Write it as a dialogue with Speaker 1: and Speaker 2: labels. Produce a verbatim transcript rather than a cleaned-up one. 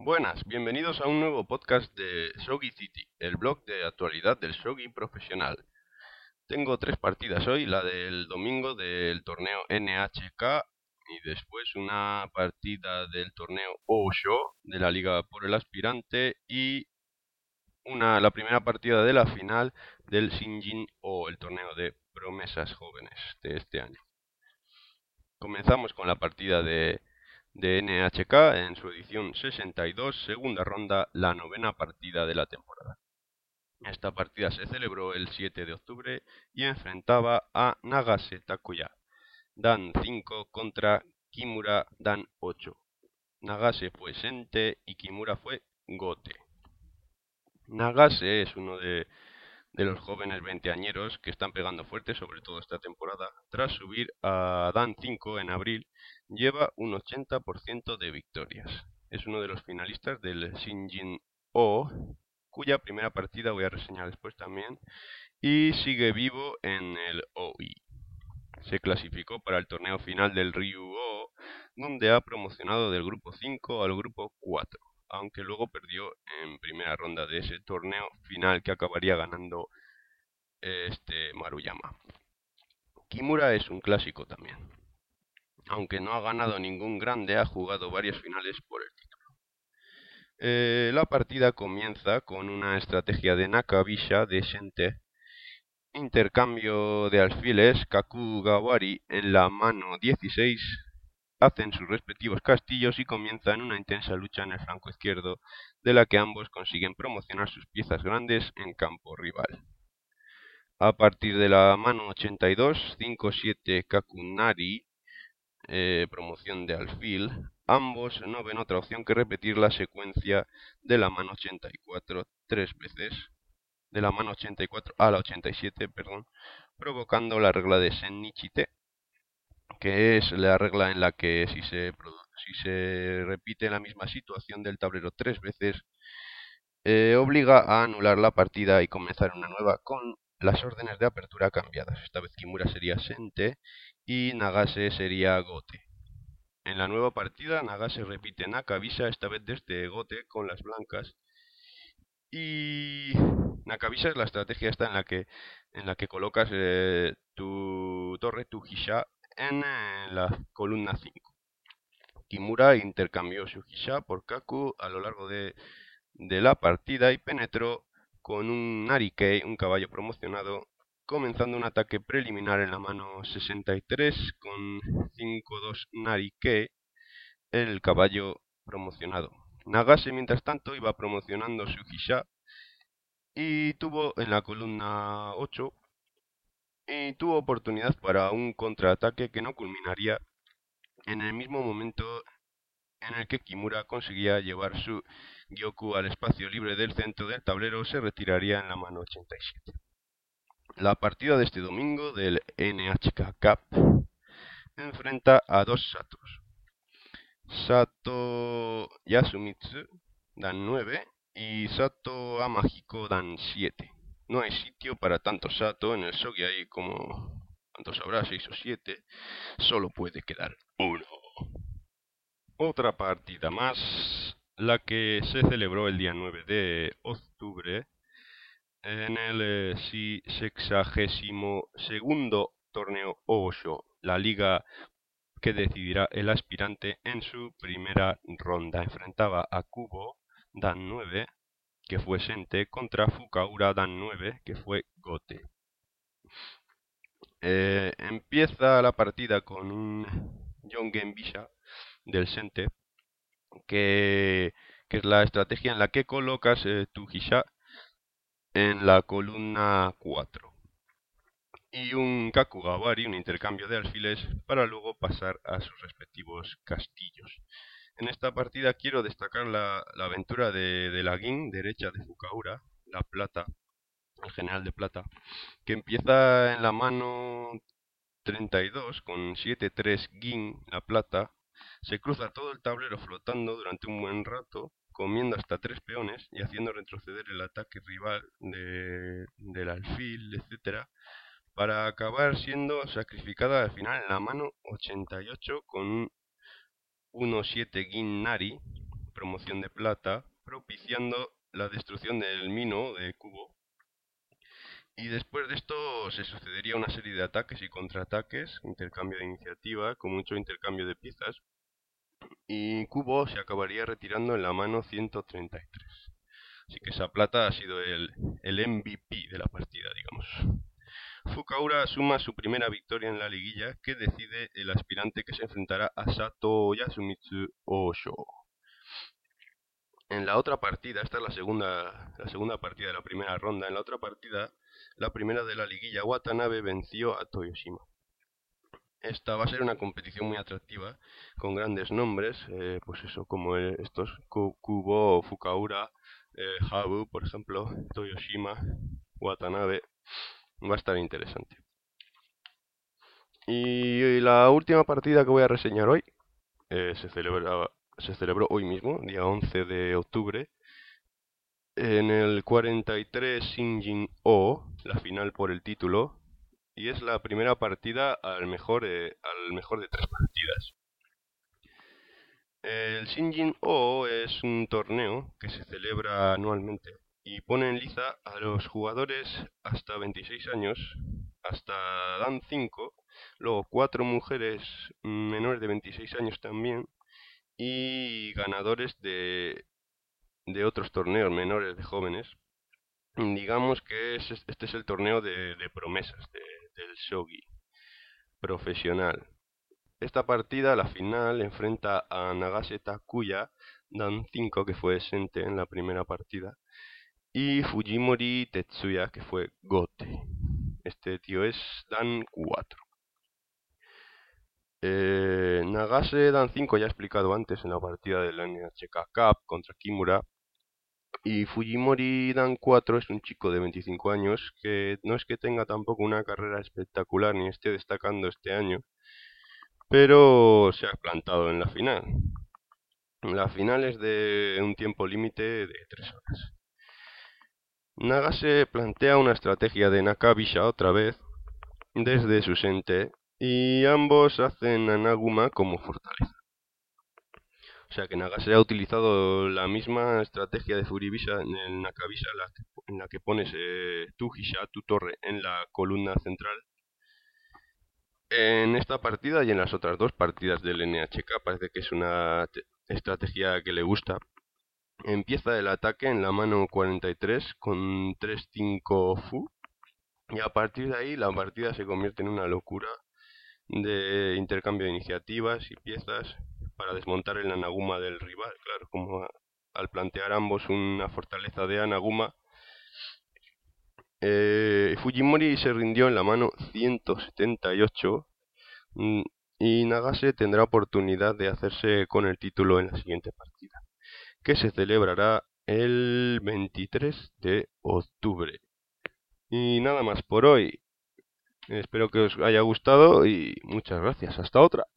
Speaker 1: Buenas, bienvenidos a un nuevo podcast de Shogi City, el blog de actualidad del shogi profesional. Tengo tres partidas hoy, la del domingo del torneo N H K y después una partida del torneo Osho de la Liga por el Aspirante y una, la primera partida de la final del Shinjin O, el torneo de promesas jóvenes de este año. Comenzamos con la partida de de N H K en su edición sesenta y dos, segunda ronda, la novena partida de la temporada. Esta partida se celebró el siete de octubre y enfrentaba a Nagase Takuya, Dan cinco contra Kimura Dan ocho. Nagase fue Sente y Kimura fue Gote. Nagase es uno de, de los jóvenes veinteañeros que están pegando fuerte, sobre todo esta temporada. Tras subir a Dan cinco en abril, lleva un ochenta por ciento de victorias. Es uno de los finalistas del Shinjin O, cuya primera partida voy a reseñar después también, y sigue vivo en el O I. Se clasificó para el torneo final del Ryu O, donde ha promocionado del grupo cinco al grupo cuatro, aunque luego perdió en primera ronda de ese torneo final que acabaría ganando este Maruyama. Kimura es un clásico también. Aunque no ha ganado ningún grande, ha jugado varias finales por el título. Eh, la partida comienza con una estrategia de Nakabisha de Sente. Intercambio de alfiles, Kakugawari en la mano dieciséis. Hacen sus respectivos castillos y comienzan una intensa lucha en el flanco izquierdo, de la que ambos consiguen promocionar sus piezas grandes en campo rival. A partir de la mano ochenta y dos, cinco siete Kakunari, eh, promoción de alfil, ambos no ven otra opción que repetir la secuencia de la mano ochenta y cuatro tres veces, de la mano ochenta y cuatro a la ochenta y siete, perdón, provocando la regla de Sennichite, que es la regla en la que si se, si se repite la misma situación del tablero tres veces, eh, obliga a anular la partida y comenzar una nueva con las órdenes de apertura cambiadas. Esta vez Kimura sería Sente y Nagase sería Gote. En la nueva partida Nagase repite Nakabisha, esta vez desde Gote con las blancas. Y Nakabisha es la estrategia esta en la que en la que colocas eh, tu torre, tu Hisha, en eh, la columna cinco. Kimura intercambió su Hisha por Kaku a lo largo de, de la partida y penetró con un Narikei, un caballo promocionado, comenzando un ataque preliminar en la mano sesenta y tres con cinco dos Narikei, el caballo promocionado. Nagase, mientras tanto, iba promocionando su Hisha y tuvo en la columna ocho y tuvo oportunidad para un contraataque que no culminaría en el mismo momento en el que Kimura conseguía llevar su Gyoku al espacio libre del centro del tablero. Se retiraría en la mano ochenta y siete. La partida de este domingo del N H K Cup enfrenta a dos Satos. Sato Yasumitsu, dan nueve, y Sato Amahiko, dan siete. No hay sitio para tanto Sato en el shogi, hay como, ¿cuánto sabrá? seis o siete. Solo puede quedar uno. Otra partida más, la que se celebró el día nueve de octubre en el eh, sexagésimo segundo torneo Osho, la liga que decidirá el aspirante en su primera ronda. Enfrentaba a Kubo, dan nueve, que fue Sente, contra Fukaura, dan nueve, que fue Gote. Eh, empieza la partida con un Yongen Bisha del Sente, que, que es la estrategia en la que colocas eh, tu Hisha en la columna cuatro. Y un Kakugawari, un intercambio de alfiles, para luego pasar a sus respectivos castillos. En esta partida quiero destacar la, la aventura de, de la Gin derecha de Fukaura, la plata, el general de plata, que empieza en la mano treinta y dos con siete tres Gin, la plata, se cruza todo el tablero flotando durante un buen rato, comiendo hasta tres peones y haciendo retroceder el ataque rival de, del alfil, etcétera, para acabar siendo sacrificada al final en la mano ochenta y ocho con un uno siete Gin Nari, promoción de plata, propiciando la destrucción del Mino de Kubo. Y después de esto se sucedería una serie de ataques y contraataques, intercambio de iniciativa, con mucho intercambio de piezas, y Kubo se acabaría retirando en la mano ciento treinta y tres. Así que esa plata ha sido el, el M V P de la partida, digamos. Fukaura suma su primera victoria en la liguilla, que decide el aspirante que se enfrentará a Sato Yasumitsu Osho. En la otra partida, esta es la segunda, la segunda partida de la primera ronda, en la otra partida, la primera de la liguilla, Watanabe venció a Toyoshima. Esta va a ser una competición muy atractiva, con grandes nombres, eh, pues eso, como el, estos Kubo, Fukaura, eh, Habu, por ejemplo, Toyoshima, Watanabe. Va a estar interesante. Y la última partida que voy a reseñar hoy eh, se, celebra, se celebró hoy mismo, día once de octubre, en el cuarenta y tres Shinjin O, la final por el título, y es la primera partida al mejor, eh, al mejor de tres partidas. El Shinjin O es un torneo que se celebra anualmente y pone en liza a los jugadores hasta veintiséis años, hasta Dan cinco, luego cuatro mujeres menores de veintiséis años también, y ganadores de, de otros torneos menores de jóvenes. Digamos que es, este es el torneo de, de promesas de, del shogi profesional. Esta partida, la final, enfrenta a Nagase Takuya, Dan cinco, que fue Sente en la primera partida, y Fujimori Tetsuya, que fue Gote. Este tío es Dan cuatro. Eh, Nagase Dan cinco ya he explicado antes en la partida de la N H K Cup contra Kimura. Y Fujimori Dan cuatro es un chico de veinticinco años que no es que tenga tampoco una carrera espectacular ni esté destacando este año, pero se ha plantado en la final. La final es de un tiempo límite de tres horas. Nagase plantea una estrategia de Nakabisha otra vez desde su Sente y ambos hacen a Naguma como fortaleza. O sea que Nagase ha utilizado la misma estrategia de Furibisha en el Nakabisha, la que, en la que pones eh, tu Hisha, tu torre, en la columna central. En esta partida y en las otras dos partidas del N H K parece que es una estrategia que le gusta. Empieza el ataque en la mano cuarenta y tres con tres cinco Fu, y a partir de ahí la partida se convierte en una locura de intercambio de iniciativas y piezas para desmontar el Anaguma del rival. Claro, como a, al plantear ambos una fortaleza de Anaguma, eh, Fujimori se rindió en la mano ciento setenta y ocho y Nagase tendrá oportunidad de hacerse con el título en la siguiente partida, que se celebrará el veintitrés de octubre. Y nada más por hoy. Espero que os haya gustado y muchas gracias. Hasta otra.